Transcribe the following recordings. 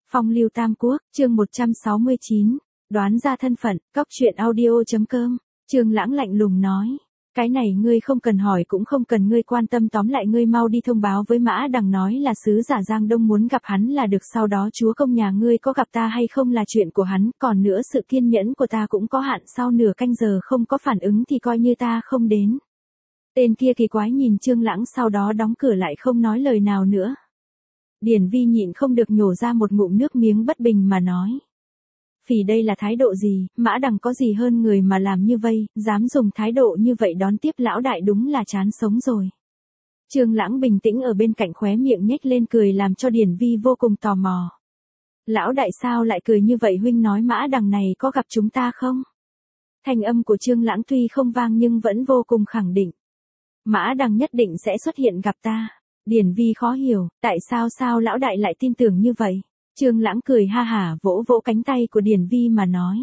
Phong lưu Tam Quốc, chương 169, đoán ra thân phận, cóc truyện audio.com, Trương Lãng lạnh lùng nói. Cái này ngươi không cần hỏi cũng không cần ngươi quan tâm, tóm lại ngươi mau đi thông báo với Mã Đằng nói là sứ giả Giang Đông muốn gặp hắn là được, sau đó chúa công nhà ngươi có gặp ta hay không là chuyện của hắn, còn nữa sự kiên nhẫn của ta cũng có hạn, sau nửa canh giờ không có phản ứng thì coi như ta không đến. Tên kia kỳ quái nhìn Trương Lãng, sau đó đóng cửa lại không nói lời nào nữa. Điển Vi nhịn không được nhổ ra một ngụm nước miếng bất bình mà nói. Phỉ, đây là thái độ gì, Mã Đằng có gì hơn người mà làm như vậy, dám dùng thái độ như vậy đón tiếp lão đại, đúng là chán sống rồi. Trương Lãng bình tĩnh ở bên cạnh, khóe miệng nhếch lên cười làm cho Điển Vi vô cùng tò mò. Lão đại sao lại cười như vậy, huynh nói Mã Đằng này có gặp chúng ta không? Thanh âm của Trương Lãng tuy không vang nhưng vẫn vô cùng khẳng định. Mã Đằng nhất định sẽ xuất hiện gặp ta. Điển Vi khó hiểu, tại sao lão đại lại tin tưởng như vậy? Trương Lãng cười ha hả vỗ vỗ cánh tay của Điển Vi mà nói.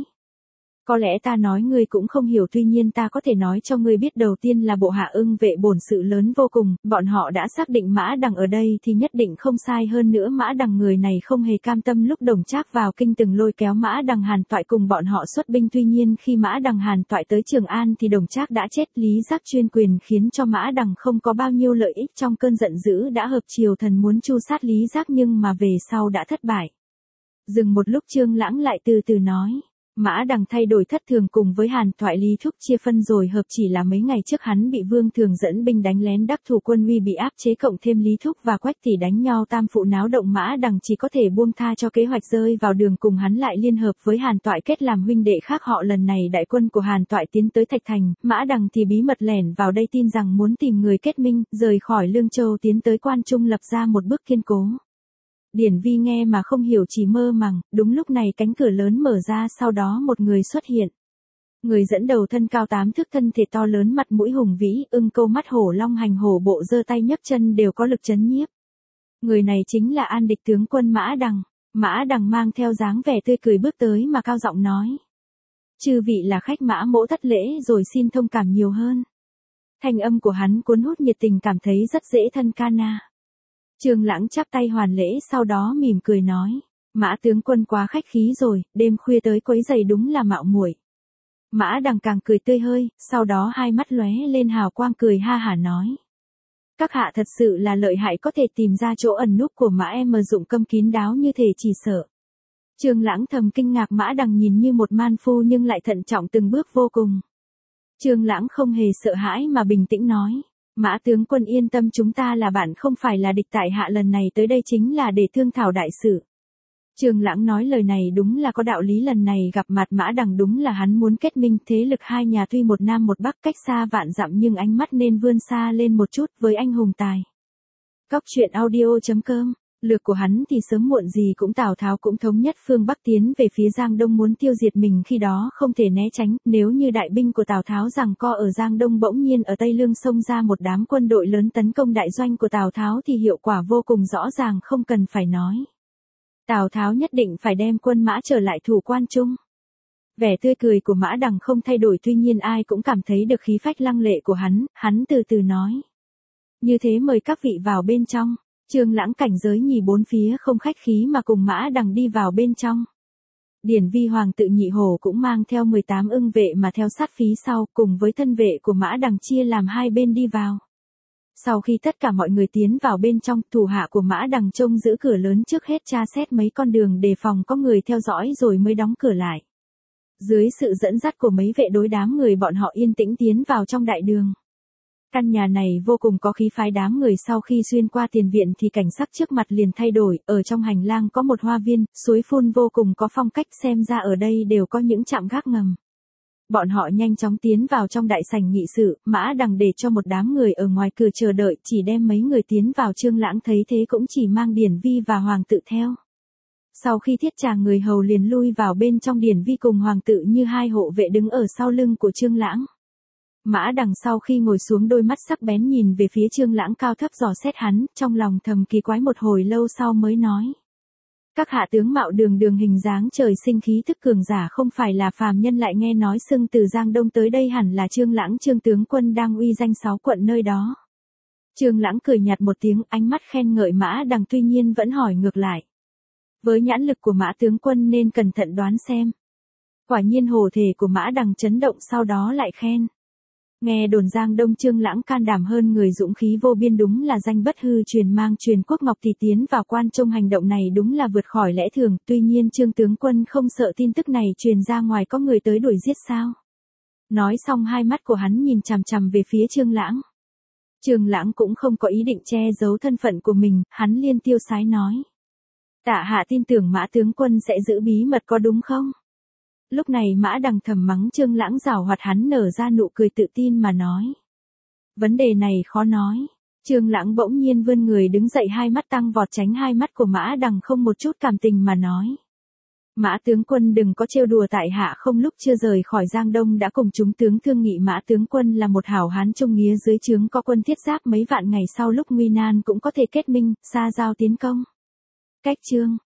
Có lẽ ta nói ngươi cũng không hiểu, tuy nhiên ta có thể nói cho ngươi biết, đầu tiên là bộ hạ Ưng vệ bổn sự lớn vô cùng, bọn họ đã xác định Mã Đằng ở đây thì nhất định không sai, hơn nữa Mã Đằng người này không hề cam tâm, lúc Đồng Trác vào kinh từng lôi kéo Mã Đằng Hàn Toại cùng bọn họ xuất binh, tuy nhiên khi Mã Đằng Hàn Toại tới Trường An thì Đồng Trác đã chết, Lý Giác chuyên quyền khiến cho Mã Đằng không có bao nhiêu lợi ích, trong cơn giận dữ đã hợp triều thần muốn tru sát Lý Giác nhưng mà về sau đã thất bại. Dừng một lúc Trương Lãng lại từ từ nói. Mã Đằng thay đổi thất thường, cùng với Hàn Toại Lý Thúc chia phân rồi hợp, chỉ là mấy ngày trước hắn bị Vương Thường dẫn binh đánh lén, đắc thủ quân uy bị áp chế, cộng thêm Lý Thúc và Quách Tỷ đánh nhau, tam phụ náo động, Mã Đằng chỉ có thể buông tha cho kế hoạch, rơi vào đường cùng hắn lại liên hợp với Hàn Toại kết làm huynh đệ khác họ. Lần này đại quân của Hàn Toại tiến tới Thạch Thành, Mã Đằng thì bí mật lẻn vào đây, tin rằng muốn tìm người kết minh, rời khỏi Lương Châu tiến tới Quan Trung lập ra một bước kiên cố. Điển Vi nghe mà không hiểu, chỉ mơ màng. Đúng lúc này cánh cửa lớn mở ra, sau đó một người xuất hiện. Người dẫn đầu thân cao 8 thước, thân thể to lớn, mặt mũi hùng vĩ, ưng câu mắt hổ, long hành hổ bộ, giơ tay nhấc chân đều có lực chấn nhiếp. Người này chính là An Địch tướng quân Mã Đằng. Mã Đằng mang theo dáng vẻ tươi cười bước tới mà cao giọng nói. Chư vị là khách Mã mỗ thất lễ rồi, xin thông cảm nhiều hơn. Thanh âm của hắn cuốn hút nhiệt tình, cảm thấy rất dễ thân ca na. Trương Lãng chắp tay hoàn lễ, sau đó mỉm cười nói. Mã tướng quân quá khách khí rồi, đêm khuya tới quấy rầy đúng là mạo muội. Mã Đằng càng cười tươi hơi, sau đó hai mắt lóe lên hào quang, cười ha hả nói. Các hạ thật sự là lợi hại, có thể tìm ra chỗ ẩn núp của Mã em, dụng câm kín đáo như thể chỉ sợ. Trương Lãng thầm kinh ngạc, Mã Đằng nhìn như một man phu nhưng lại thận trọng từng bước vô cùng. Trương Lãng không hề sợ hãi mà bình tĩnh nói. Mã tướng quân yên tâm, chúng ta là bạn không phải là địch, tại hạ lần này tới đây chính là để thương thảo đại sự. Trương Lãng nói lời này đúng là có đạo lý, lần này gặp mặt Mã Đằng đúng là hắn muốn kết minh, thế lực hai nhà tuy một nam một bắc cách xa vạn dặm nhưng ánh mắt nên vươn xa lên một chút với anh hùng tài. Cóc truyện audio.com, lược của hắn thì sớm muộn gì cũng Tào Tháo cũng thống nhất phương Bắc tiến về phía Giang Đông muốn tiêu diệt mình, khi đó không thể né tránh, nếu như đại binh của Tào Tháo giằng co ở Giang Đông, bỗng nhiên ở Tây Lương xông ra một đám quân đội lớn tấn công đại doanh của Tào Tháo thì hiệu quả vô cùng rõ ràng, không cần phải nói. Tào Tháo nhất định phải đem quân Mã trở lại thủ Quan Trung. Vẻ tươi cười của Mã Đằng không thay đổi, tuy nhiên ai cũng cảm thấy được khí phách lăng lệ của hắn từ từ nói. Như thế mời các vị vào bên trong. Trương Lãng cảnh giới nhì bốn phía, không khách khí mà cùng Mã Đằng đi vào bên trong. Điển Vi hoàng tự Nhị Hổ cũng mang theo 18 ưng vệ mà theo sát phía sau, cùng với thân vệ của Mã Đằng chia làm hai bên đi vào. Sau khi tất cả mọi người tiến vào bên trong, thủ hạ của Mã Đằng trông giữ cửa lớn, trước hết tra xét mấy con đường đề phòng có người theo dõi rồi mới đóng cửa lại. Dưới sự dẫn dắt của mấy vệ đối, đám người bọn họ yên tĩnh tiến vào trong đại đường. Căn nhà này vô cùng có khí phái, đám người sau khi xuyên qua tiền viện thì cảnh sắc trước mặt liền thay đổi, ở trong hành lang có một hoa viên, suối phun vô cùng có phong cách, xem ra ở đây đều có những trạm gác ngầm. Bọn họ nhanh chóng tiến vào trong đại sảnh nghị sự, Mã Đằng để cho một đám người ở ngoài cửa chờ đợi, chỉ đem mấy người tiến vào. Trương Lãng thấy thế cũng chỉ mang Điển Vi và Hoàng tự theo. Sau khi thiết tràng, người hầu liền lui vào bên trong, Điển Vi cùng Hoàng tự như hai hộ vệ đứng ở sau lưng của Trương Lãng. Mã Đằng sau khi ngồi xuống, đôi mắt sắc bén nhìn về phía Trương Lãng cao thấp dò xét hắn, trong lòng thầm kỳ quái, một hồi lâu sau mới nói. Các hạ tướng mạo đường đường, hình dáng trời sinh, khí thức cường giả, không phải là phàm nhân, lại nghe nói xưng từ Giang Đông tới đây hẳn là Trương Lãng, Trương tướng quân đang uy danh 6 quận nơi đó. Trương Lãng cười nhạt một tiếng, ánh mắt khen ngợi Mã Đằng, tuy nhiên vẫn hỏi ngược lại. Với nhãn lực của Mã tướng quân nên cẩn thận đoán xem. Quả nhiên hổ thể của Mã Đằng chấn động, sau đó lại khen. Nghe đồn Giang Đông Trương Lãng can đảm hơn người, dũng khí vô biên, đúng là danh bất hư truyền, mang truyền quốc ngọc thì tiến vào quan trung, hành động này đúng là vượt khỏi lẽ thường. Tuy nhiên Trương tướng quân không sợ tin tức này truyền ra ngoài có người tới đuổi giết sao? Nói xong hai mắt của hắn nhìn chằm chằm về phía Trương Lãng. Trương Lãng cũng không có ý định che giấu thân phận của mình, hắn liên tiêu sái nói. Tạ hạ tin tưởng Mã tướng quân sẽ giữ bí mật có đúng không? Lúc này Mã Đằng thầm mắng Trương Lãng giảo hoạt, hắn nở ra nụ cười tự tin mà nói. Vấn đề này khó nói. Trương Lãng bỗng nhiên vươn người đứng dậy, hai mắt tăng vọt tránh hai mắt của Mã Đằng, không một chút cảm tình mà nói. Mã tướng quân đừng có trêu đùa tại hạ, không lúc chưa rời khỏi Giang Đông đã cùng chúng tướng thương nghị, Mã tướng quân là một hảo hán trung nghĩa, dưới trướng có quân thiết giáp mấy vạn, ngày sau lúc nguy nan cũng có thể kết minh, xa giao tiến công. Cách chương